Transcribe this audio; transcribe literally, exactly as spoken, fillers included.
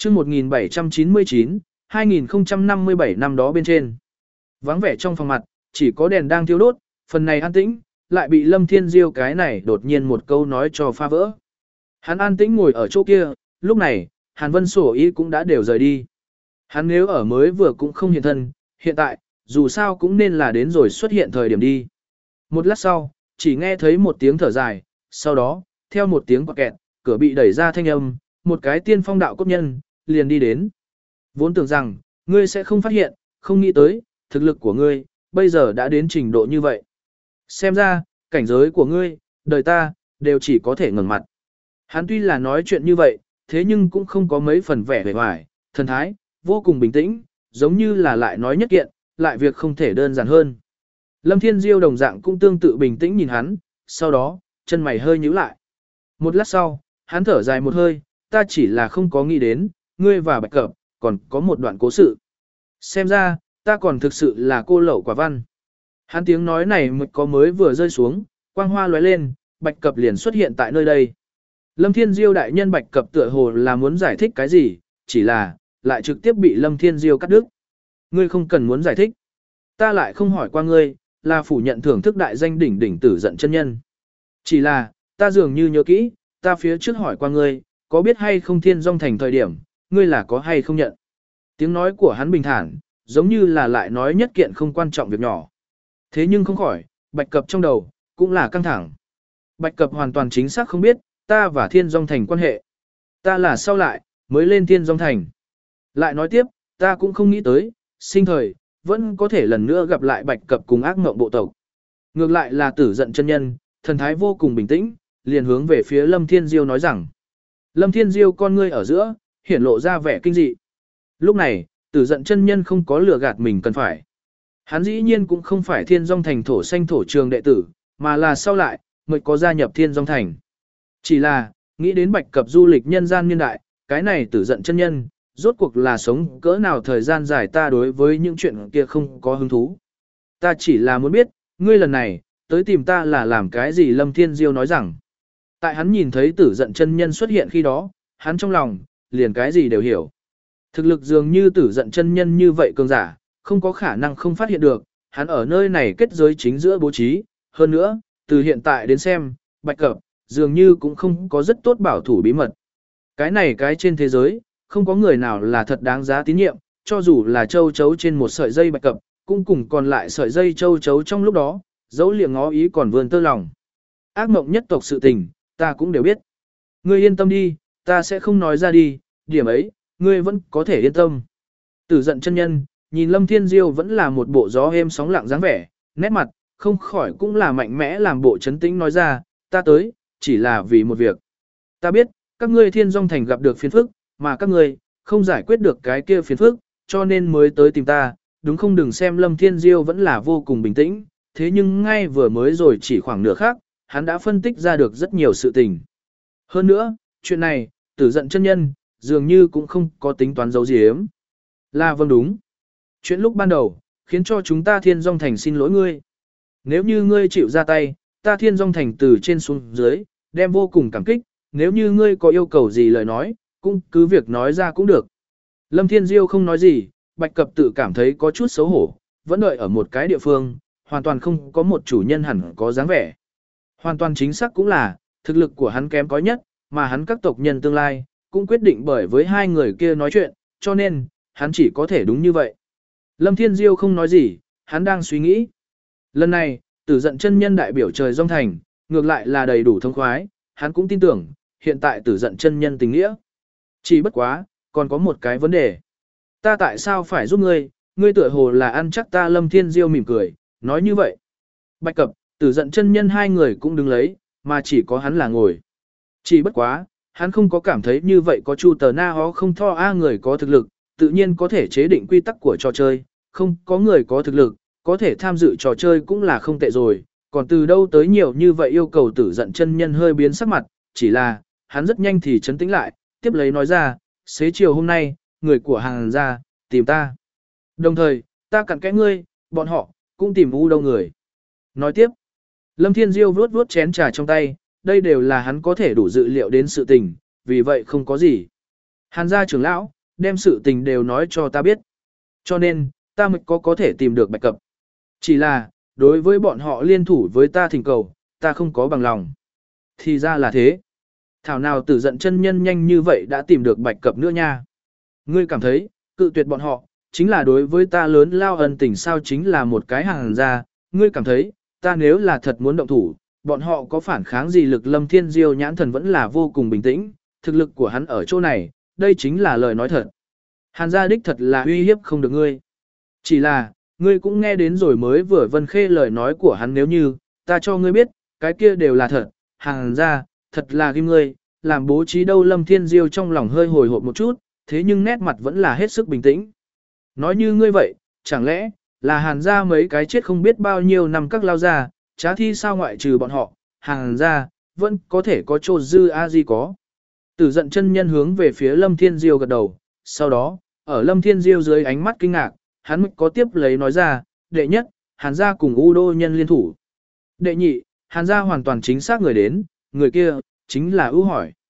chương một nghìn bảy trăm chín mươi chín, hai nghìn không trăm năm mươi bảy năm đó bên trên. Vắng vẻ trong phòng mặt, chỉ có đèn đang thiêu đốt, phần này an tĩnh, lại bị Lâm Thiên Diêu cái này đột nhiên một câu nói cho phá vỡ. Hắn an tĩnh ngồi ở chỗ kia, lúc này, Hàn Vân sổ ý cũng đã đều rời đi. Hắn nếu ở mới vừa cũng không hiện thân, hiện tại, dù sao cũng nên là đến rồi xuất hiện thời điểm đi. Một lát sau, chỉ nghe thấy một tiếng thở dài, sau đó, theo một tiếng quạt kẹt, cửa bị đẩy ra thanh âm, một cái tiên phong đạo cốt nhân, liền đi đến. Vốn tưởng rằng, ngươi sẽ không phát hiện, không nghĩ tới, thực lực của ngươi, bây giờ đã đến trình độ như vậy. Xem ra, cảnh giới của ngươi, đời ta, đều chỉ có thể ngẩng mặt. Hắn tuy là nói chuyện như vậy, thế nhưng cũng không có mấy phần vẻ vẻ hoài, thần thái, vô cùng bình tĩnh, giống như là lại nói nhất kiện, lại việc không thể đơn giản hơn. Lâm Thiên Diêu đồng dạng cũng tương tự bình tĩnh nhìn hắn, sau đó, chân mày hơi nhíu lại. Một lát sau, hắn thở dài một hơi, ta chỉ là không có nghĩ đến, ngươi và Bạch Cập, còn có một đoạn cố sự. Xem ra, ta còn thực sự là cô lậu quả văn. Hắn tiếng nói này mới có mới vừa rơi xuống, quang hoa lóe lên, Bạch Cập liền xuất hiện tại nơi đây. Lâm Thiên Diêu đại nhân Bạch Cập tựa hồ là muốn giải thích cái gì, chỉ là, lại trực tiếp bị Lâm Thiên Diêu cắt đứt. Ngươi không cần muốn giải thích. Ta lại không hỏi qua ngươi, là phủ nhận thưởng thức đại danh đỉnh đỉnh tử giận chân nhân. Chỉ là, ta dường như nhớ kỹ, ta phía trước hỏi qua ngươi, có biết hay không Thiên Dung Thành thời điểm, ngươi là có hay không nhận. Tiếng nói của hắn bình thản, giống như là lại nói nhất kiện không quan trọng việc nhỏ. Thế nhưng không khỏi, Bạch Cập trong đầu, cũng là căng thẳng. Bạch Cập hoàn toàn chính xác không biết, ta và Thiên Dung Thành quan hệ. Ta là sau lại, mới lên Thiên Dung Thành. Lại nói tiếp, ta cũng không nghĩ tới, sinh thời, vẫn có thể lần nữa gặp lại Bạch Cập cùng ác mộng bộ tộc. Ngược lại là tử giận chân nhân, thần thái vô cùng bình tĩnh, liền hướng về phía Lâm Thiên Diêu nói rằng. Lâm Thiên Diêu con ngươi ở giữa, hiển lộ ra vẻ kinh dị. Lúc này, tử giận chân nhân không có lừa gạt mình cần phải. Hắn dĩ nhiên cũng không phải Thiên Dung Thành thổ xanh thổ trường đệ tử, mà là sau lại, mới có gia nhập Thiên Dung Thành. Chỉ là, nghĩ đến Bạch Cập du lịch nhân gian niên đại, cái này tử giận chân nhân, rốt cuộc là sống cỡ nào thời gian dài ta đối với những chuyện kia không có hứng thú. Ta chỉ là muốn biết, ngươi lần này, tới tìm ta là làm cái gì Lâm Thiên Diêu nói rằng. Tại hắn nhìn thấy tử giận chân nhân xuất hiện khi đó, hắn trong lòng, liền cái gì đều hiểu. Thực lực dường như tử giận chân nhân như vậy cường giả, không có khả năng không phát hiện được, hắn ở nơi này kết giới chính giữa bố trí, hơn nữa, từ hiện tại đến xem, Bạch Cập, dường như cũng không có rất tốt bảo thủ bí mật. Cái này cái trên thế giới, không có người nào là thật đáng giá tín nhiệm, cho dù là châu chấu trên một sợi dây Bạch Cập, cũng cùng còn lại sợi dây châu chấu trong lúc đó, dấu liệng ngó ý còn vươn tơ lòng. Ác mộng nhất tộc sự tình, ta cũng đều biết. Ngươi yên tâm đi, ta sẽ không nói ra đi, điểm ấy, ngươi vẫn có thể yên tâm. Tử giận chân nhân, nhìn Lâm Thiên Diêu vẫn là một bộ gió êm sóng lặng dáng vẻ, nét mặt, không khỏi cũng là mạnh mẽ làm bộ chấn tĩnh nói ra, ta tới, chỉ là vì một việc. Ta biết, các ngươi Thiên Dung Thành gặp được phiền phức, mà các ngươi, không giải quyết được cái kia phiền phức, cho nên mới tới tìm ta, đúng không đừng xem Lâm Thiên Diêu vẫn là vô cùng bình tĩnh, thế nhưng ngay vừa mới rồi chỉ khoảng nửa khác, hắn đã phân tích ra được rất nhiều sự tình. Hơn nữa, chuyện này, tử giận chân nhân, dường như cũng không có tính toán giấu giếm. Là vâng đúng. Chuyện lúc ban đầu, khiến cho chúng ta Thiên Dung Thành xin lỗi ngươi. Nếu như ngươi chịu ra tay, ta Thiên Dung Thành từ trên xuống dưới, đem vô cùng cảm kích, nếu như ngươi có yêu cầu gì lời nói, cũng cứ việc nói ra cũng được. Lâm Thiên Diêu không nói gì, Bạch Cập tự cảm thấy có chút xấu hổ, vẫn đợi ở một cái địa phương, hoàn toàn không có một chủ nhân hẳn có dáng vẻ. Hoàn toàn chính xác cũng là, thực lực của hắn kém có nhất, mà hắn các tộc nhân tương lai, cũng quyết định bởi với hai người kia nói chuyện, cho nên, hắn chỉ có thể đúng như vậy. Lâm Thiên Diêu không nói gì, hắn đang suy nghĩ. Lần này, tử giận chân nhân đại biểu trời Dung Thành, ngược lại là đầy đủ thông khoái, hắn cũng tin tưởng, hiện tại tử giận chân nhân tình nghĩa. Chỉ bất quá, còn có một cái vấn đề. Ta tại sao phải giúp ngươi, ngươi tựa hồ là ăn chắc ta Lâm Thiên Diêu mỉm cười, nói như vậy. Bạch Cập, tử giận chân nhân hai người cũng đứng lấy, mà chỉ có hắn là ngồi. Chỉ bất quá, hắn không có cảm thấy như vậy có chu tờ na hó không tho a người có thực lực, tự nhiên có thể chế định quy tắc của trò chơi, không có người có thực lực, có thể tham dự trò chơi cũng là không tệ rồi, còn từ đâu tới nhiều như vậy yêu cầu tử giận chân nhân hơi biến sắc mặt, chỉ là, hắn rất nhanh thì trấn tĩnh lại, tiếp lấy nói ra, xế chiều hôm nay, người của hàng ra, tìm ta. Đồng thời, ta cặn kẽ ngươi, bọn họ, cũng tìm u đâu người. Nói tiếp, Lâm Thiên Diêu vuốt vuốt chén trà trong tay, đây đều là hắn có thể đủ dự liệu đến sự tình, vì vậy không có gì. Hàn gia trưởng lão, đem sự tình đều nói cho ta biết. Cho nên, ta mới có có thể tìm được Bạch Cập. Chỉ là, đối với bọn họ liên thủ với ta thỉnh cầu, ta không có bằng lòng. Thì ra là thế. Thảo nào Tử Giận chân nhân nhanh như vậy đã tìm được Bạch Cập nữa nha. Ngươi cảm thấy, cự tuyệt bọn họ, chính là đối với ta lớn lao ân tình sao chính là một cái hàng ra. Ngươi cảm thấy, ta nếu là thật muốn động thủ, bọn họ có phản kháng gì lực Lâm Thiên Diêu nhãn thần vẫn là vô cùng bình tĩnh, thực lực của hắn ở chỗ này, đây chính là lời nói thật. Hàn gia đích thật là uy hiếp không được ngươi. Chỉ là, ngươi cũng nghe đến rồi mới vừa Vân Khê lời nói của hắn nếu như, ta cho ngươi biết, cái kia đều là thật, Hàn gia, thật là kim ngươi, làm bố trí đâu Lâm Thiên Diêu trong lòng hơi hồi hộp một chút, thế nhưng nét mặt vẫn là hết sức bình tĩnh. Nói như ngươi vậy, chẳng lẽ, là Hàn gia mấy cái chết không biết bao nhiêu năm các lao gia, trá thi sao ngoại trừ bọn họ, Hàn gia, vẫn có thể có trô dư a di có. Tử Giận chân nhân hướng về phía Lâm Thiên Diêu gật đầu, sau đó, ở Lâm Thiên Diêu dưới ánh mắt kinh ngạc, hắn mới có tiếp lấy nói ra, đệ nhất, Hàn gia cùng U Đô nhân liên thủ. Đệ nhị, Hàn gia hoàn toàn chính xác người đến, người kia, chính là ưu hỏi.